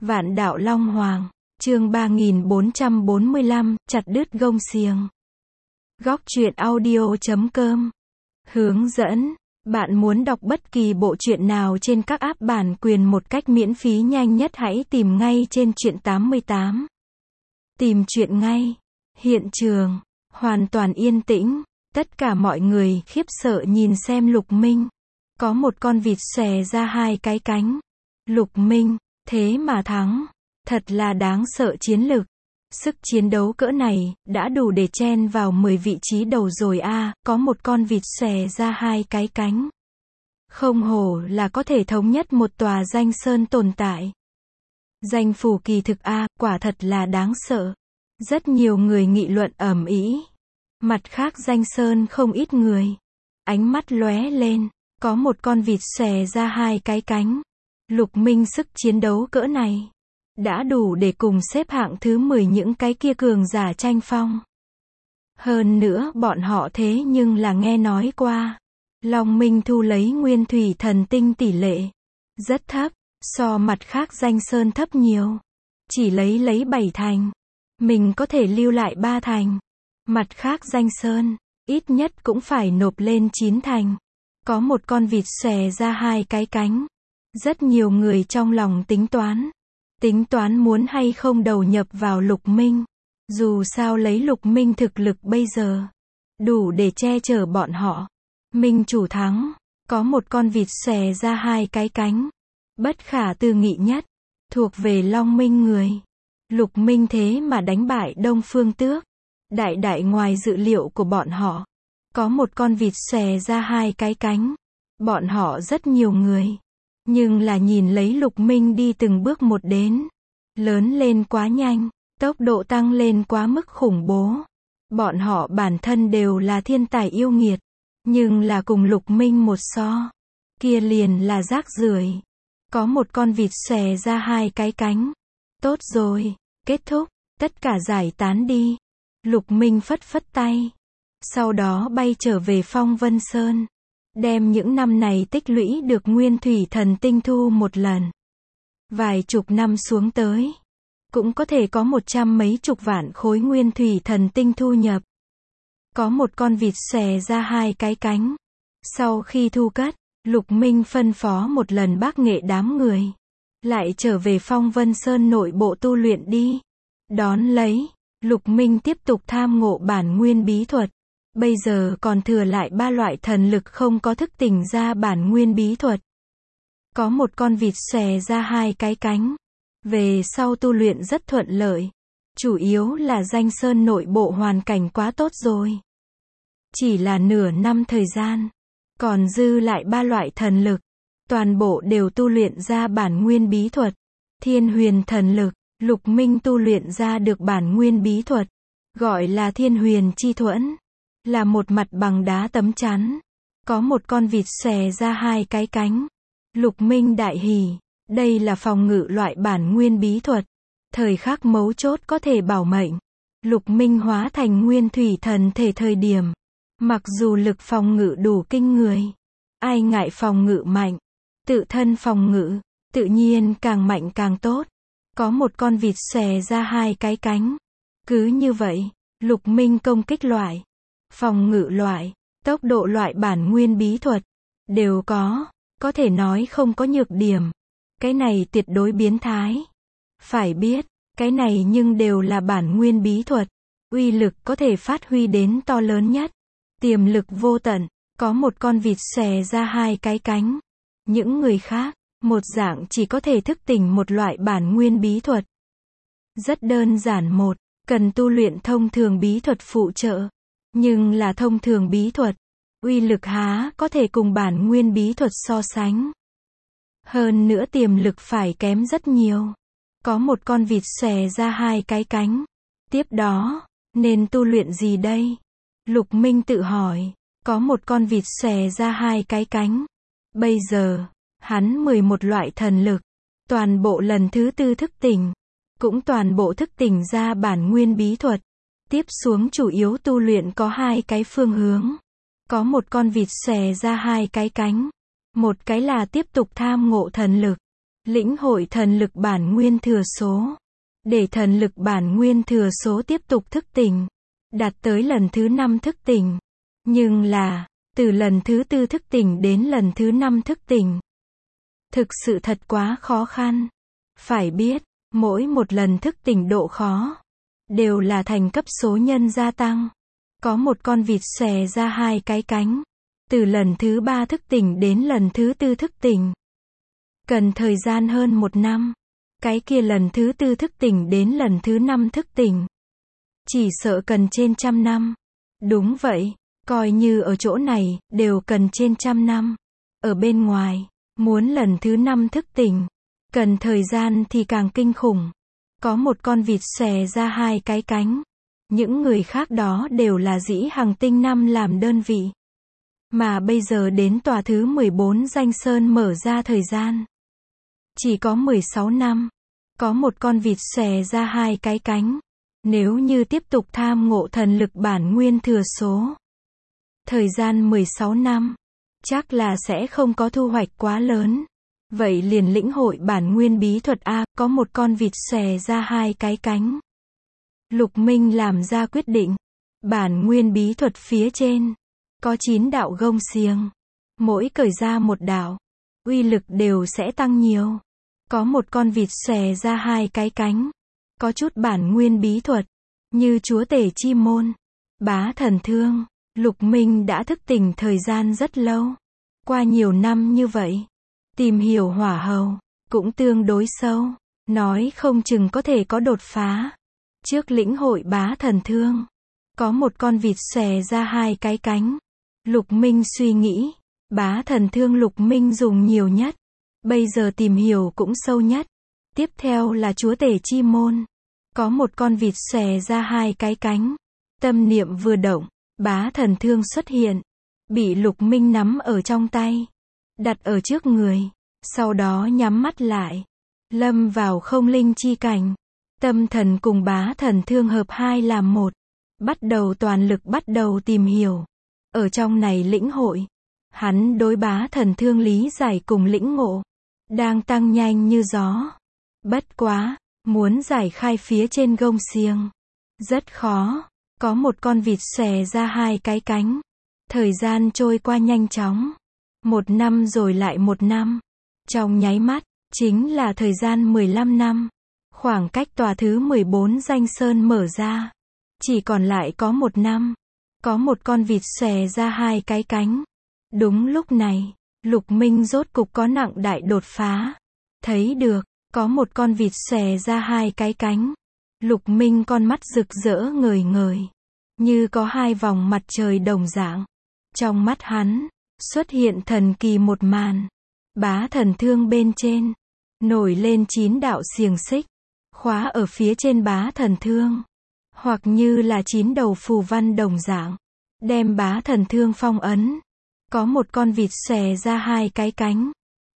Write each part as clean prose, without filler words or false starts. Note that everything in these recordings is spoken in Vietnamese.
Vạn đạo Long Hoàng, chương 3445, chặt đứt gông xiềng. Góc truyện audio.com. Hướng dẫn. Bạn muốn đọc bất kỳ bộ truyện nào trên các app bản quyền một cách miễn phí nhanh nhất hãy tìm ngay trên truyện 88. Tìm truyện ngay. Hiện trường, hoàn toàn yên tĩnh. Tất cả mọi người khiếp sợ nhìn xem Lục Minh. Có một con vịt xòe ra hai cái cánh. Lục Minh, thế mà thắng. Thật là đáng sợ chiến lực. Sức chiến đấu cỡ này, đã đủ để chen vào 10 vị trí đầu rồi a. Có một con vịt xòe ra hai cái cánh. Không hổ là có thể thống nhất một tòa danh sơn tồn tại. Danh phủ kỳ thực a, quả thật là đáng sợ. Rất nhiều người nghị luận ầm ĩ. Mặt khác danh sơn không ít người. Ánh mắt lóe lên, có một con vịt xòe ra hai cái cánh. Lục Minh sức chiến đấu cỡ này, đã đủ để cùng xếp hạng thứ 10 những cái kia cường giả tranh phong. Hơn nữa bọn họ thế nhưng là nghe nói qua. Long Minh thu lấy nguyên thủy thần tinh tỷ lệ rất thấp, so mặt khác danh sơn thấp nhiều. Chỉ lấy 7 thành. Mình có thể lưu lại 3 thành. Mặt khác danh sơn, ít nhất cũng phải nộp lên 9 thành. Có một con vịt xòe ra hai cái cánh. Rất nhiều người trong lòng tính toán muốn hay không đầu nhập vào Lục Minh. Dù sao lấy Lục Minh thực lực bây giờ, đủ để che chở bọn họ. Minh chủ thắng, có một con vịt xòe ra hai cái cánh. Bất khả tư nghị nhất, thuộc về Long Minh người. Lục Minh thế mà đánh bại Đông Phương Tước. Đại ngoài dự liệu của bọn họ. Có một con vịt xòe ra hai cái cánh. Bọn họ rất nhiều người. Nhưng là nhìn lấy Lục Minh đi từng bước một đến. Lớn lên quá nhanh. Tốc độ tăng lên quá mức khủng bố. Bọn họ bản thân đều là thiên tài yêu nghiệt. Nhưng là cùng Lục Minh một so. Kia liền là rác rưởi. Có một con vịt xòe ra hai cái cánh. Tốt rồi. Kết thúc. Tất cả giải tán đi. Lục Minh phất phất tay. Sau đó bay trở về Phong Vân Sơn. Đem những năm này tích lũy được nguyên thủy thần tinh thu một lần. Vài chục năm xuống tới. Cũng có thể có 100 mấy chục vạn khối nguyên thủy thần tinh thu nhập. Có một con vịt xòe ra hai cái cánh. Sau khi thu cất, Lục Minh phân phó một lần bác nghệ đám người. Lại trở về Phong Vân Sơn nội bộ tu luyện đi. Đón lấy, Lục Minh tiếp tục tham ngộ bản nguyên bí thuật. Bây giờ còn thừa lại 3 loại thần lực không có thức tỉnh ra bản nguyên bí thuật. Có một con vịt xòe ra hai cái cánh. Về sau tu luyện rất thuận lợi. Chủ yếu là danh sơn nội bộ hoàn cảnh quá tốt rồi. Chỉ là nửa năm thời gian. Còn dư lại 3 loại thần lực. Toàn bộ đều tu luyện ra bản nguyên bí thuật. Thiên huyền thần lực, Lục Minh tu luyện ra được bản nguyên bí thuật. Gọi là thiên huyền chi thuẫn. Là một mặt bằng đá tấm chắn. Có một con vịt xòe ra hai cái cánh. Lục Minh đại hỉ. Đây là phòng ngự loại bản nguyên bí thuật. Thời khắc mấu chốt có thể bảo mệnh. Lục Minh hóa thành nguyên thủy thần thể thời điểm. Mặc dù lực phòng ngự đủ kinh người. Ai ngại phòng ngự mạnh. Tự thân phòng ngự. Tự nhiên càng mạnh càng tốt. Có một con vịt xòe ra hai cái cánh. Cứ như vậy, Lục Minh công kích loại, phòng ngự loại, tốc độ loại bản nguyên bí thuật. Đều có thể nói không có nhược điểm. Cái này tuyệt đối biến thái. Phải biết, cái này nhưng đều là bản nguyên bí thuật. Uy lực có thể phát huy đến to lớn nhất. Tiềm lực vô tận. Có một con vịt xòe ra hai cái cánh. Những người khác, một dạng chỉ có thể thức tỉnh một loại bản nguyên bí thuật. Rất đơn giản một, cần tu luyện thông thường bí thuật phụ trợ. Nhưng là thông thường bí thuật. Uy lực há có thể cùng bản nguyên bí thuật so sánh. Hơn nữa tiềm lực phải kém rất nhiều. Có một con vịt xòe ra hai cái cánh. Tiếp đó, nên tu luyện gì đây? Lục Minh tự hỏi. Có một con vịt xòe ra hai cái cánh. Bây giờ, hắn 11 loại thần lực. Toàn bộ lần thứ 4 thức tỉnh. Cũng toàn bộ thức tỉnh ra bản nguyên bí thuật. Tiếp xuống chủ yếu tu luyện có hai cái phương hướng. Có một con vịt xòe ra hai cái cánh. Một cái là tiếp tục tham ngộ thần lực. Lĩnh hội thần lực bản nguyên thừa số. Để thần lực bản nguyên thừa số tiếp tục thức tỉnh. Đạt tới lần thứ 5 thức tỉnh. Nhưng là, từ lần thứ 4 thức tỉnh đến lần thứ 5 thức tỉnh. Thực sự thật quá khó khăn. Phải biết, mỗi một lần thức tỉnh độ khó, đều là thành cấp số nhân gia tăng. Có một con vịt xòe ra 2 cái cánh. Từ lần thứ 3 thức tỉnh đến lần thứ 4 thức tỉnh. Cần thời gian hơn 1 năm. Cái kia lần thứ 4 thức tỉnh đến lần thứ 5 thức tỉnh. Chỉ sợ cần trên 100 năm. Đúng vậy, coi như ở chỗ này, đều cần trên 100 năm. Ở bên ngoài, muốn lần thứ 5 thức tỉnh, cần thời gian thì càng kinh khủng. Có một con vịt xòe ra 2 cái cánh. Những người khác đó đều là dĩ hàng tinh năm làm đơn vị. Mà bây giờ đến tòa thứ 14 danh sơn mở ra thời gian. Chỉ có 16 năm. Có một con vịt xòe ra 2 cái cánh. Nếu như tiếp tục tham ngộ thần lực bản nguyên thừa số. Thời gian 16 năm. Chắc là sẽ không có thu hoạch quá lớn. Vậy liền lĩnh hội bản nguyên bí thuật A, có một con vịt xòe ra 2 cái cánh. Lục Minh làm ra quyết định. Bản nguyên bí thuật phía trên. Có 9 đạo gông xiềng. Mỗi cởi ra một đạo. Uy lực đều sẽ tăng nhiều. Có một con vịt xòe ra 2 cái cánh. Có chút bản nguyên bí thuật. Như chúa tể chi môn. Bá thần thương. Lục Minh đã thức tỉnh thời gian rất lâu. Qua nhiều năm như vậy. Tìm hiểu hỏa hầu. Cũng tương đối sâu. Nói không chừng có thể có đột phá. Trước lĩnh hội bá thần thương. Có một con vịt xòe ra 2 cái cánh. Lục Minh suy nghĩ. Bá thần thương Lục Minh dùng nhiều nhất. Bây giờ tìm hiểu cũng sâu nhất. Tiếp theo là chúa tể chi môn. Có một con vịt xòe ra 2 cái cánh. Tâm niệm vừa động. Bá thần thương xuất hiện. Bị Lục Minh nắm ở trong tay. Đặt ở trước người. Sau đó nhắm mắt lại. Lâm vào không linh chi cảnh. Tâm thần cùng bá thần thương hợp hai làm một. Bắt đầu toàn lực bắt đầu tìm hiểu. Ở trong này lĩnh hội. Hắn đối bá thần thương lý giải cùng lĩnh ngộ. Đang tăng nhanh như gió. Bất quá. Muốn giải khai phía trên gông xiềng. Rất khó. Có một con vịt xòe ra 2 cái cánh. Thời gian trôi qua nhanh chóng. 1 năm rồi lại 1 năm. Trong nháy mắt. Chính là thời gian 15 năm. Khoảng cách tòa thứ 14 danh sơn mở ra. Chỉ còn lại có 1 năm. Có một con vịt xòe ra 2 cái cánh. Đúng lúc này. Lục Minh rốt cục có nặng đại đột phá. Thấy được. Có một con vịt xòe ra 2 cái cánh. Lục Minh con mắt rực rỡ ngời ngời. Như có 2 vòng mặt trời đồng dạng. Trong mắt hắn. Xuất hiện thần kỳ một màn. Bá thần thương bên trên. Nổi lên 9 đạo xiềng xích. Khóa ở phía trên bá thần thương. Hoặc như là 9 đầu phù văn đồng dạng. Đem bá thần thương phong ấn. Có một con vịt xòe ra 2 cái cánh.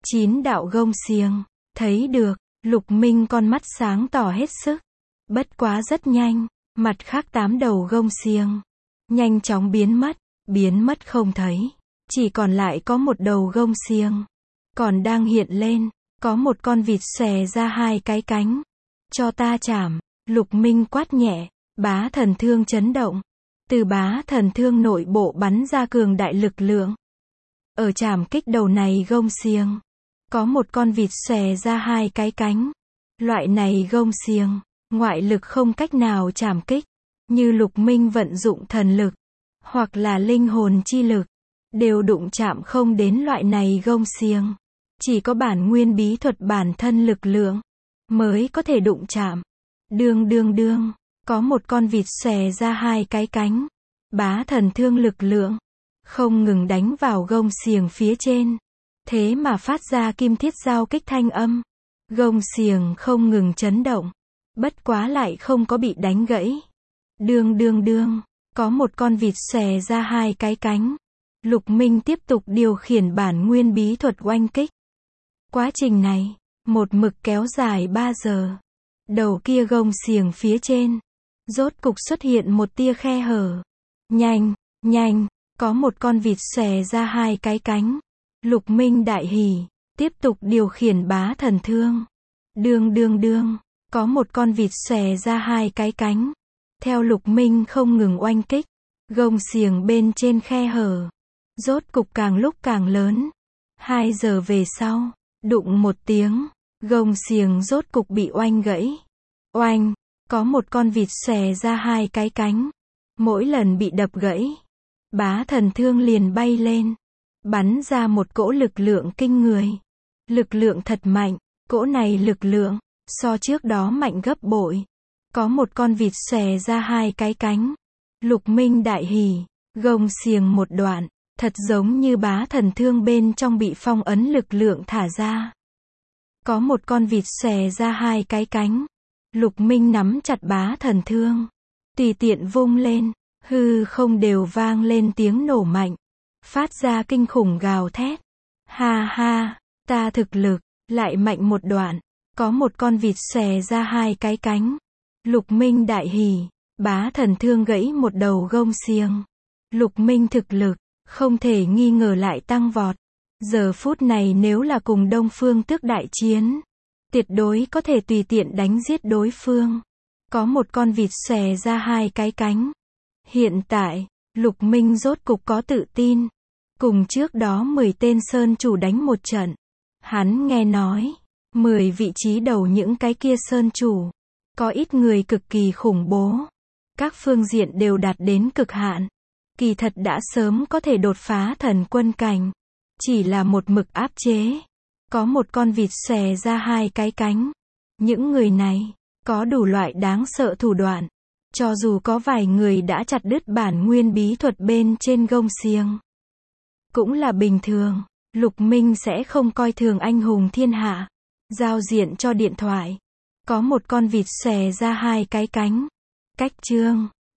9 đạo gông xiềng. Thấy được. Lục Minh con mắt sáng tỏ hết sức. Bất quá rất nhanh. Mặt khác 8 đầu gông xiềng. Nhanh chóng biến mất không thấy. Chỉ còn lại có một đầu gông xiềng. Còn đang hiện lên. Có một con vịt xòe ra 2 cái cánh. Cho ta chảm. Lục Minh quát nhẹ. Bá thần thương chấn động. Từ bá thần thương nội bộ bắn ra cường đại lực lượng. Ở chảm kích đầu này gông xiềng. Có một con vịt xòe ra 2 cái cánh. Loại này gông xiềng. Ngoại lực không cách nào chảm kích. Như Lục Minh vận dụng thần lực. Hoặc là linh hồn chi lực. Đều đụng chạm không đến loại này gông xiềng. Chỉ có bản nguyên bí thuật bản thân lực lượng. Mới có thể đụng chạm. Đương. Có một con vịt xòe ra 2 cái cánh. Bá thần thương lực lượng. Không ngừng đánh vào gông xiềng phía trên. Thế mà phát ra kim thiết giao kích thanh âm. Gông xiềng không ngừng chấn động. Bất quá lại không có bị đánh gãy. Đương. Có một con vịt xòe ra 2 cái cánh. Lục Minh tiếp tục điều khiển bản nguyên bí thuật oanh kích. Quá trình này. Một mực kéo dài 3 giờ. Đầu kia gông xiềng phía trên. Rốt cục xuất hiện một tia khe hở. Nhanh. Có một con vịt xòe ra 2 cái cánh. Lục Minh đại hỉ. Tiếp tục điều khiển bá thần thương. Đương đương đương, có một con vịt xòe ra hai cái cánh. Theo Lục Minh không ngừng oanh kích, gông xiềng bên trên khe hở. Rốt cục càng lúc càng lớn. 2 giờ về sau, đụng một tiếng, gông xiềng rốt cục bị oanh gãy. Oanh, có một con vịt xòe ra hai cái cánh. Mỗi lần bị đập gãy, bá thần thương liền bay lên, bắn ra một cỗ lực lượng kinh người. Lực lượng thật mạnh, cỗ này lực lượng, so trước đó mạnh gấp bội. Có một con vịt xòe ra hai cái cánh. Lục Minh đại hỉ, gông xiềng một đoạn, thật giống như bá thần thương bên trong bị phong ấn lực lượng thả ra. Có một con vịt xòe ra hai cái cánh. Lục Minh nắm chặt bá thần thương, tùy tiện vung lên, hư không đều vang lên tiếng nổ mạnh, phát ra kinh khủng gào thét. Ha ha, ta thực lực lại mạnh một đoạn. Có một con vịt xòe ra hai cái cánh. Lục Minh đại hỉ, bá thần thương gãy một đầu gông xiềng. Lục Minh thực lực không thể nghi ngờ lại tăng vọt. Giờ phút này nếu là cùng Đông Phương Tước đại chiến, tuyệt đối có thể tùy tiện đánh giết đối phương. Có một con vịt xòe ra hai cái cánh. Hiện tại, Lục Minh rốt cục có tự tin. Cùng trước đó 10 tên sơn chủ đánh một trận. Hắn nghe nói, 10 vị trí đầu những cái kia sơn chủ, có ít người cực kỳ khủng bố. Các phương diện đều đạt đến cực hạn. Kỳ thật đã sớm có thể đột phá thần quân cảnh. Chỉ là một mực áp chế. Có một con vịt xòe ra hai cái cánh. Những người này, có đủ loại đáng sợ thủ đoạn. Cho dù có vài người đã chặt đứt bản nguyên bí thuật bên trên gông xiềng, cũng là bình thường. Lục Minh sẽ không coi thường anh hùng thiên hạ. Giao diện cho điện thoại. Có một con vịt xòe ra hai cái cánh. Cách chương